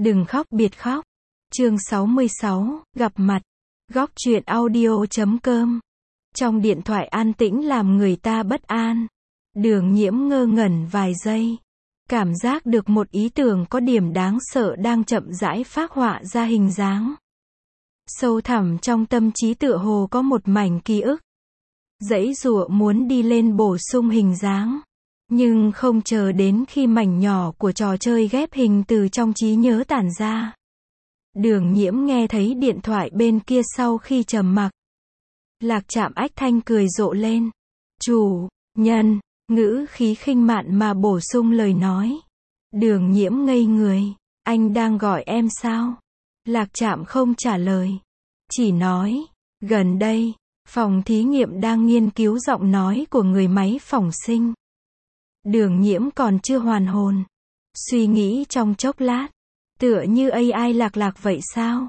Đừng khóc biệt khóc. Chương 66, gặp mặt. Góc truyện audio.com. Trong điện thoại an tĩnh làm người ta bất an. Đường Nhiễm ngơ ngẩn vài giây. Cảm giác được một ý tưởng có điểm đáng sợ đang chậm rãi phác họa ra hình dáng. Sâu thẳm trong tâm trí tựa hồ có một mảnh ký ức. Giãy giụa muốn đi lên bổ sung hình dáng. Nhưng không chờ đến khi mảnh nhỏ của trò chơi ghép hình từ trong trí nhớ tản ra. Đường Nhiễm nghe thấy điện thoại bên kia sau khi trầm mặc. Lạc Trạm ách thanh cười rộ lên. Chủ nhân, ngữ khí khinh mạn mà bổ sung lời nói. Đường Nhiễm ngây người. Anh đang gọi em sao? Lạc Trạm không trả lời. Chỉ nói, gần đây, phòng thí nghiệm đang nghiên cứu giọng nói của người máy phỏng sinh. Đường Nhiễm còn chưa hoàn hồn. Suy nghĩ trong chốc lát. Tựa như AI lạc vậy sao?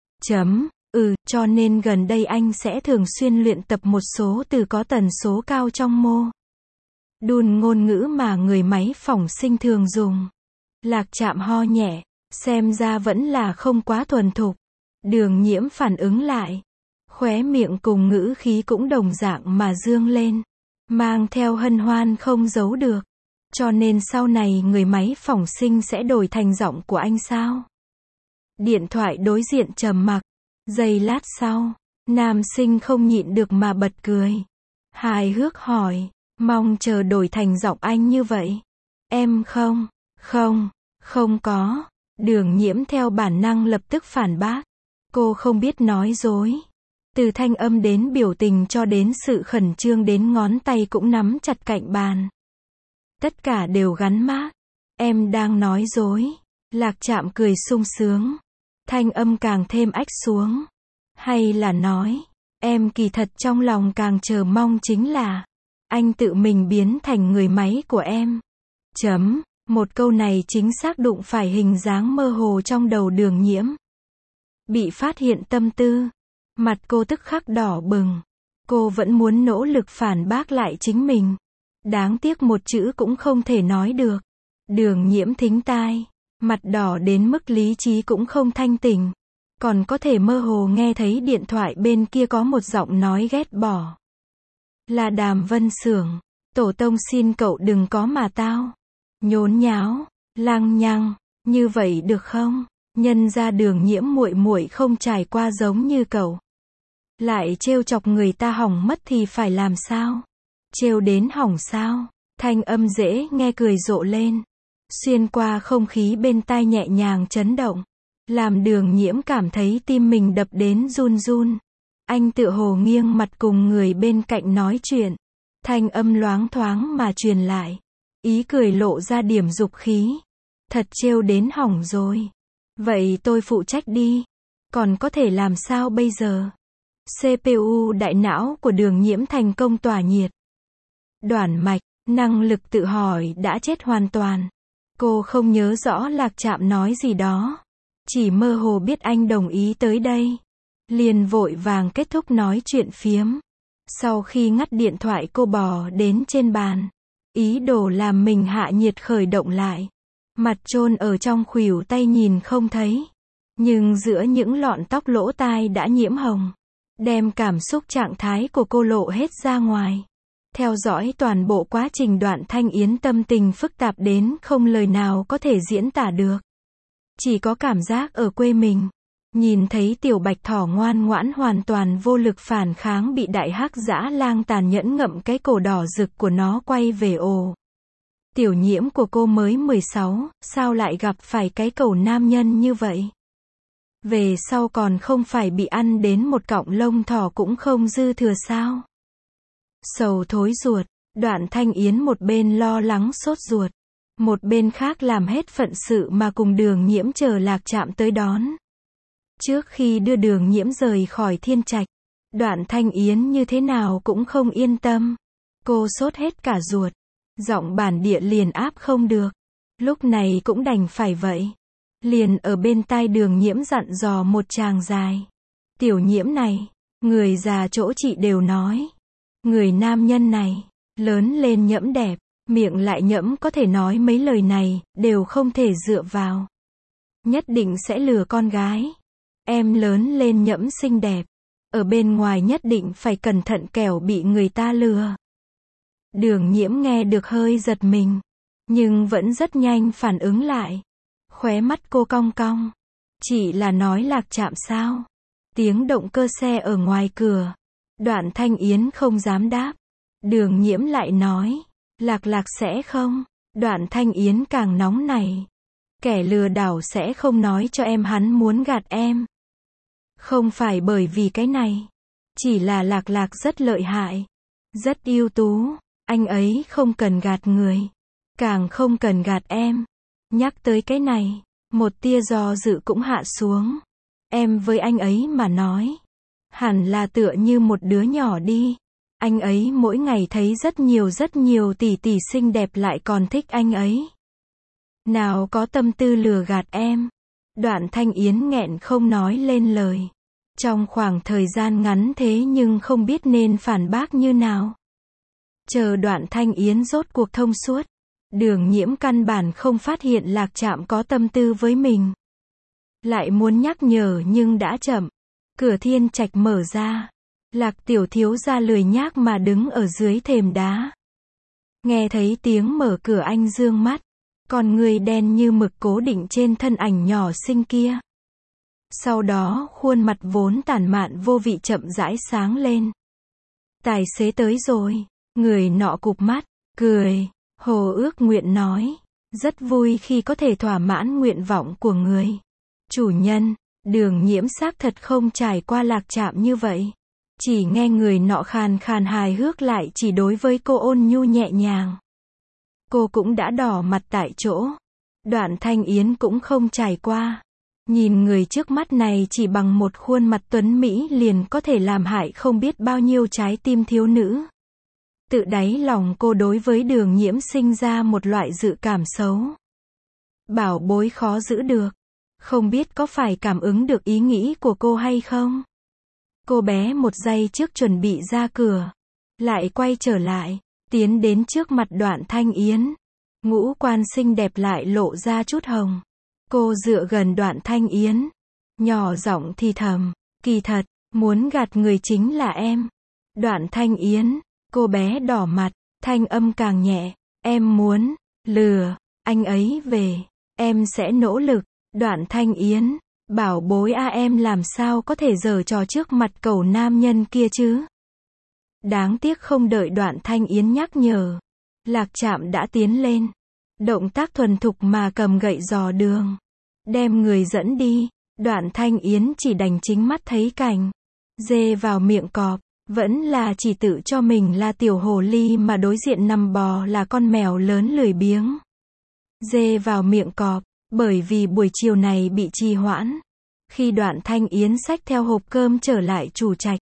Cho nên gần đây anh sẽ thường xuyên luyện tập một số từ có tần số cao trong mô đun ngôn ngữ mà người máy phỏng sinh thường dùng. Lạc Trạm ho nhẹ, xem ra vẫn là không quá thuần thục. Đường Nhiễm phản ứng lại. Khóe miệng cùng ngữ khí cũng đồng dạng mà dương lên. Mang theo hân hoan không giấu được. Cho nên sau này người máy phỏng sinh sẽ đổi thành giọng của anh sao? Điện thoại đối diện trầm mặc. Giây lát sau, nam sinh không nhịn được mà bật cười. Hài hước hỏi, mong chờ đổi thành giọng anh như vậy. Em không có. Đường Nhiễm theo bản năng lập tức phản bác. Cô không biết nói dối. Từ thanh âm đến biểu tình cho đến sự khẩn trương đến ngón tay cũng nắm chặt cạnh bàn. Tất cả đều gắn mác. Em đang nói dối. Lạc Trạm cười sung sướng. Thanh âm càng thêm ách xuống. Hay là nói, em kỳ thật trong lòng càng chờ mong chính là anh tự mình biến thành người máy của em. Một câu này chính xác đụng phải hình dáng mơ hồ trong đầu Đường Nhiễm. Bị phát hiện tâm tư. Mặt cô tức khắc đỏ bừng. Cô vẫn muốn nỗ lực phản bác lại chính mình. Đáng tiếc một chữ cũng không thể nói được. Đường Nhiễm thính tai. Mặt đỏ đến mức lý trí cũng không thanh tỉnh. Còn có thể mơ hồ nghe thấy điện thoại bên kia có một giọng nói ghét bỏ. Là Đàm Vân Xưởng. Tổ tông xin cậu đừng có mà tao. Nhốn nháo, lăng nhăng, như vậy được không? Nhân ra Đường Nhiễm muội muội không trải qua giống như cậu. Lại trêu chọc người ta hỏng mất thì phải làm sao? Trêu đến hỏng sao? Thanh âm dễ nghe cười rộ lên. Xuyên qua không khí bên tai nhẹ nhàng chấn động. Làm Đường Nhiễm cảm thấy tim mình đập đến run run. Anh tựa hồ nghiêng mặt cùng người bên cạnh nói chuyện. Thanh âm loáng thoáng mà truyền lại. Ý cười lộ ra điểm dục khí. Thật trêu đến hỏng rồi. Vậy tôi phụ trách đi. Còn có thể làm sao bây giờ? CPU đại não của Đường Nhiễm thành công tỏa nhiệt. Đoản mạch, năng lực tự hỏi đã chết hoàn toàn. Cô không nhớ rõ Lạc Trạm nói gì đó. Chỉ mơ hồ biết anh đồng ý tới đây. Liền vội vàng kết thúc nói chuyện phiếm. Sau khi ngắt điện thoại cô bò đến trên bàn. Ý đồ làm mình hạ nhiệt khởi động lại. Mặt chôn ở trong khuỷu tay nhìn không thấy. Nhưng giữa những lọn tóc lỗ tai đã nhiễm hồng. Đem cảm xúc trạng thái của cô lộ hết ra ngoài. Theo dõi toàn bộ quá trình Đoạn Thanh Yến tâm tình phức tạp đến không lời nào có thể diễn tả được. Chỉ có cảm giác ở quê mình. Nhìn thấy tiểu bạch thỏ ngoan ngoãn hoàn toàn vô lực phản kháng bị đại hắc dã lang tàn nhẫn ngậm cái cổ đỏ rực của nó quay về ồ. Tiểu Nhiễm của cô mới 16, sao lại gặp phải cái cẩu nam nhân như vậy? Về sau còn không phải bị ăn đến một cọng lông thỏ cũng không dư thừa sao? Sầu thối ruột, Đoạn Thanh Yến một bên lo lắng sốt ruột. Một bên khác làm hết phận sự mà cùng Đường Nhiễm chờ Lạc Trạm tới đón. Trước khi đưa Đường Nhiễm rời khỏi Thiên Trạch, Đoạn Thanh Yến như thế nào cũng không yên tâm. Cô sốt hết cả ruột. Giọng bản địa liền áp không được. Lúc này cũng đành phải vậy. Liền ở bên tai Đường Nhiễm dặn dò một tràng dài. Tiểu Nhiễm này, người già chỗ chị đều nói. Người nam nhân này, lớn lên nhẫm đẹp, miệng lại nhẫm có thể nói mấy lời này, đều không thể dựa vào. Nhất định sẽ lừa con gái. Em lớn lên nhẫm xinh đẹp. Ở bên ngoài nhất định phải cẩn thận kẻo bị người ta lừa. Đường Nhiễm nghe được hơi giật mình. Nhưng vẫn rất nhanh phản ứng lại. Khóe mắt cô cong cong. Chỉ là nói Lạc Trạm sao? Tiếng động cơ xe ở ngoài cửa. Đoạn Thanh Yến không dám đáp. Đường Nhiễm lại nói. Lạc sẽ không. Đoạn Thanh Yến càng nóng nảy. Kẻ lừa đảo sẽ không nói cho em hắn muốn gạt em. Không phải bởi vì cái này. Chỉ là Lạc rất lợi hại. Rất ưu tú. Anh ấy không cần gạt người. Càng không cần gạt em. Nhắc tới cái này. Một tia do dự cũng hạ xuống. Em với anh ấy mà nói. Hẳn là tựa như một đứa nhỏ đi. Anh ấy mỗi ngày thấy rất nhiều tỷ tỷ xinh đẹp lại còn thích anh ấy. Nào có tâm tư lừa gạt em. Đoạn Thanh Yến nghẹn không nói lên lời. Trong khoảng thời gian ngắn thế nhưng không biết nên phản bác như nào. Chờ Đoạn Thanh Yến rốt cuộc thông suốt. Đường Nhiễm căn bản không phát hiện Lạc Trạm có tâm tư với mình. Lại muốn nhắc nhở nhưng đã chậm. Cửa thiên trạch mở ra. Lạc tiểu thiếu gia lười nhác mà đứng ở dưới thềm đá. Nghe thấy tiếng mở cửa anh dương mắt. Con người đen như mực cố định trên thân ảnh nhỏ xinh kia. Sau đó khuôn mặt vốn tản mạn vô vị chậm rãi sáng lên. Tài xế tới rồi. Người nọ cụp mắt, cười. Hồ ước nguyện nói. Rất vui khi có thể thỏa mãn nguyện vọng của người. Chủ nhân, Đường Nhiễm xác thật không trải qua Lạc Trạm như vậy. Chỉ nghe người nọ khàn khàn hài hước lại chỉ đối với cô ôn nhu nhẹ nhàng. Cô cũng đã đỏ mặt tại chỗ. Đoạn Thanh Yến cũng không trải qua. Nhìn người trước mắt này chỉ bằng một khuôn mặt tuấn Mỹ liền có thể làm hại không biết bao nhiêu trái tim thiếu nữ. Tự đáy lòng cô đối với Đường Nhiễm sinh ra một loại dự cảm xấu. Bảo bối khó giữ được. Không biết có phải cảm ứng được ý nghĩ của cô hay không? Cô bé một giây trước chuẩn bị ra cửa. Lại quay trở lại. Tiến đến trước mặt Đoạn Thanh Yến. Ngũ quan xinh đẹp lại lộ ra chút hồng. Cô dựa gần Đoạn Thanh Yến. Nhỏ giọng thì thầm. Kỳ thật, muốn gạt người chính là em. Đoạn Thanh Yến. Cô bé đỏ mặt. Thanh âm càng nhẹ. Em muốn lừa anh ấy về. Em sẽ nỗ lực. Đoạn Thanh Yến. Bảo bối em làm sao có thể giở trò trước mặt cẩu nam nhân kia chứ? Đáng tiếc không đợi Đoạn Thanh Yến nhắc nhở. Lạc Trạm đã tiến lên. Động tác thuần thục mà cầm gậy dò đường. Đem người dẫn đi. Đoạn Thanh Yến chỉ đành chính mắt thấy cảnh. Dê vào miệng cọp. Vẫn là chỉ tự cho mình là tiểu hồ ly mà đối diện nằm bò là con mèo lớn lười biếng. Dê vào miệng cọp. Bởi vì buổi chiều này bị trì hoãn. Khi Đoạn Thanh Yến xách theo hộp cơm trở lại chủ trạch.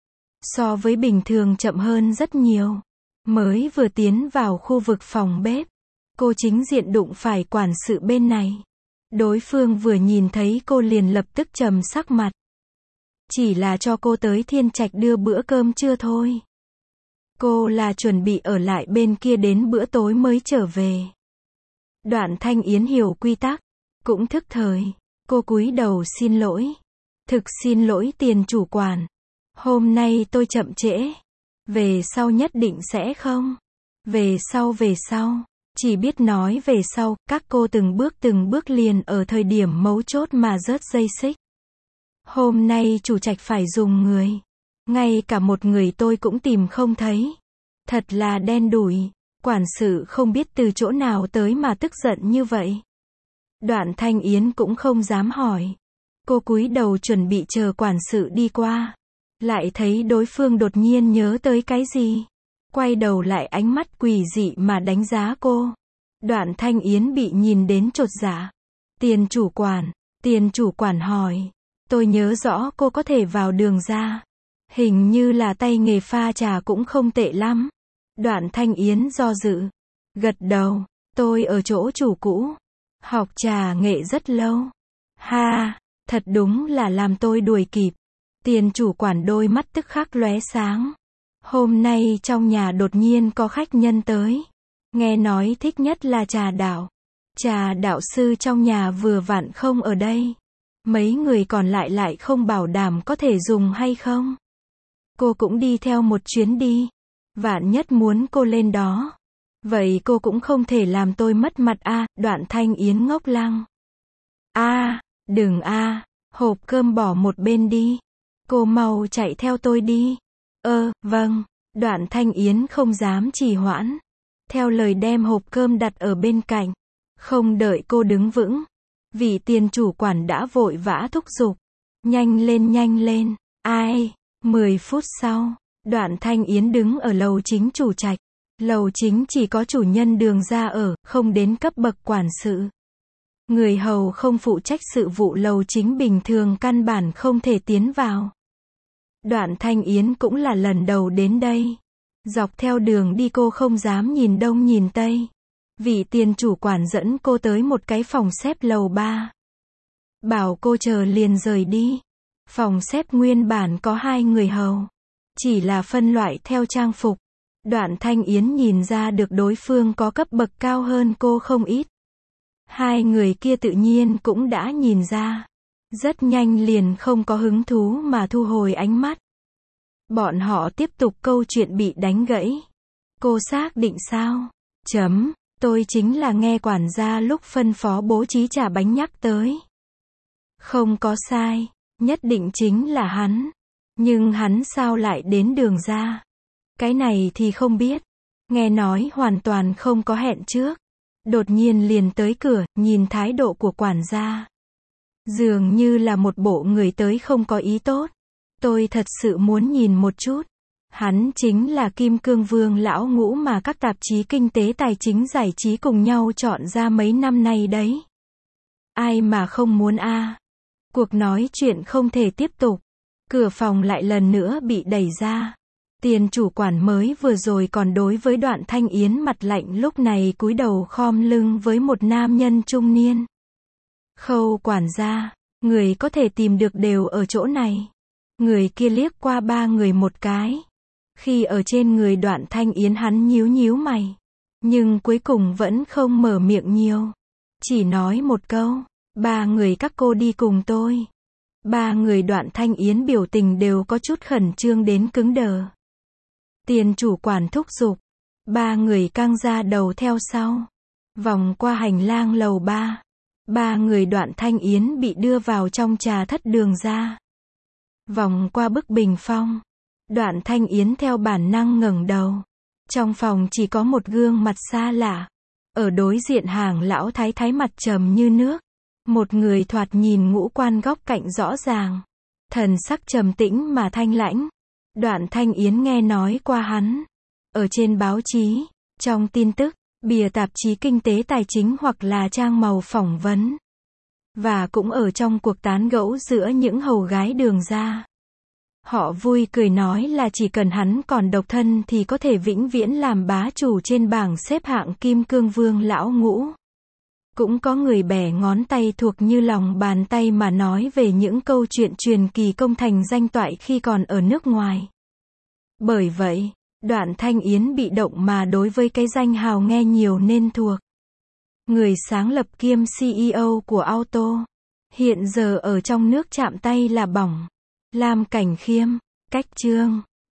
So với bình thường chậm hơn rất nhiều. Mới vừa tiến vào khu vực phòng bếp. Cô chính diện đụng phải quản sự bên này. Đối phương vừa nhìn thấy cô liền lập tức trầm sắc mặt. Chỉ là cho cô tới thiên trạch đưa bữa cơm trưa thôi. Cô là chuẩn bị ở lại bên kia đến bữa tối mới trở về. Đoạn Thanh Yến hiểu quy tắc. Cũng thức thời. Cô cúi đầu xin lỗi. Thực xin lỗi tiền chủ quản. Hôm nay tôi chậm trễ. Về sau nhất định sẽ không. Về sau. Chỉ biết nói về sau, các cô từng bước liền ở thời điểm mấu chốt mà rớt dây xích. Hôm nay chủ trạch phải dùng người. Ngay cả một người tôi cũng tìm không thấy. Thật là đen đủi. Quản sự không biết từ chỗ nào tới mà tức giận như vậy. Đoạn Thanh Yến cũng không dám hỏi. Cô cúi đầu chuẩn bị chờ quản sự đi qua. Lại thấy đối phương đột nhiên nhớ tới cái gì. Quay đầu lại ánh mắt quỷ dị mà đánh giá cô. Đoạn Thanh Yến bị nhìn đến chột dạ. Tiền chủ quản hỏi. Tôi nhớ rõ cô có thể vào đường ra. Hình như là tay nghề pha trà cũng không tệ lắm. Đoạn Thanh Yến do dự. Gật đầu. Tôi ở chỗ chủ cũ. Học trà nghệ rất lâu. Ha, thật đúng là làm tôi đuổi kịp. Tiền chủ quản đôi mắt tức khắc lóe sáng. Hôm nay trong nhà đột nhiên có khách nhân tới. Nghe nói thích nhất là trà đảo. Trà đạo sư trong nhà vừa vặn không ở đây. Mấy người còn lại lại không bảo đảm có thể dùng hay không. Cô cũng đi theo một chuyến đi. Vạn nhất muốn cô lên đó. Vậy cô cũng không thể làm tôi mất mặt a. Đoạn Thanh Yến ngốc lăng. Đừng hộp cơm bỏ một bên đi. Cô mau chạy theo tôi đi. Vâng. Đoạn Thanh Yến không dám trì hoãn. Theo lời đem hộp cơm đặt ở bên cạnh. Không đợi cô đứng vững. Vị tiền chủ quản đã vội vã thúc giục. Nhanh lên. 10 phút sau, Đoạn Thanh Yến đứng ở lầu chính chủ trạch. Lầu chính chỉ có chủ nhân Đường gia ở, không đến cấp bậc quản sự. Người hầu không phụ trách sự vụ lầu chính bình thường căn bản không thể tiến vào. Đoạn Thanh Yến cũng là lần đầu đến đây. Dọc theo đường đi cô không dám nhìn đông nhìn tây. Vị tiền chủ quản dẫn cô tới một cái phòng xếp lầu 3. Bảo cô chờ liền rời đi. Phòng xếp nguyên bản có 2 người hầu. Chỉ là phân loại theo trang phục. Đoạn Thanh Yến nhìn ra được đối phương có cấp bậc cao hơn cô không ít. 2 người kia tự nhiên cũng đã nhìn ra. Rất nhanh liền không có hứng thú mà thu hồi ánh mắt. Bọn họ tiếp tục câu chuyện bị đánh gãy. Cô xác định sao? Tôi chính là nghe quản gia lúc phân phó bố trí trà bánh nhắc tới. Không có sai, nhất định chính là hắn. Nhưng hắn sao lại đến Đường gia? Cái này thì không biết. Nghe nói hoàn toàn không có hẹn trước. Đột nhiên liền tới cửa, nhìn thái độ của quản gia. Dường như là một bộ người tới không có ý tốt. Tôi thật sự muốn nhìn một chút. Hắn chính là Kim Cương Vương lão ngũ mà các tạp chí kinh tế tài chính giải trí cùng nhau chọn ra mấy năm nay đấy. Ai mà không muốn Cuộc nói chuyện không thể tiếp tục. Cửa phòng lại lần nữa bị đẩy ra. Tiền chủ quản mới vừa rồi còn đối với Đoạn Thanh Yến mặt lạnh lúc này cúi đầu khom lưng với một nam nhân trung niên. Khâu quản gia, người có thể tìm được đều ở chỗ này. Người kia liếc qua 3 người một cái. Khi ở trên người Đoạn Thanh Yến hắn nhíu mày. Nhưng cuối cùng vẫn không mở miệng nhiều. Chỉ nói một câu, 3 người các cô đi cùng tôi. 3 người Đoạn Thanh Yến biểu tình đều có chút khẩn trương đến cứng đờ. Tiền chủ quản thúc giục. 3 người căng ra đầu theo sau. Vòng qua hành lang lầu 3. 3 người Đoạn Thanh Yến bị đưa vào trong trà thất Đường gia. Vòng qua bức bình phong. Đoạn Thanh Yến theo bản năng ngẩng đầu. Trong phòng chỉ có một gương mặt xa lạ. Ở đối diện hàng lão thái thái mặt trầm như nước. Một người thoạt nhìn ngũ quan góc cạnh rõ ràng. Thần sắc trầm tĩnh mà thanh lãnh. Đoạn Thanh Yến nghe nói qua hắn. Ở trên báo chí, trong tin tức, bìa tạp chí kinh tế tài chính hoặc là trang màu phỏng vấn. Và cũng ở trong cuộc tán gẫu giữa những hầu gái Đường gia. Họ vui cười nói là chỉ cần hắn còn độc thân thì có thể vĩnh viễn làm bá chủ trên bảng xếp hạng Kim Cương Vương lão ngũ. Cũng có người bẻ ngón tay thuộc như lòng bàn tay mà nói về những câu chuyện truyền kỳ công thành danh toại khi còn ở nước ngoài. Bởi vậy, Đoạn Thanh Yến bị động mà đối với cái danh hào nghe nhiều nên thuộc. Người sáng lập kiêm CEO của Auto. Hiện giờ ở trong nước chạm tay là bỏng. Lam Cảnh Khiêm. Cách chương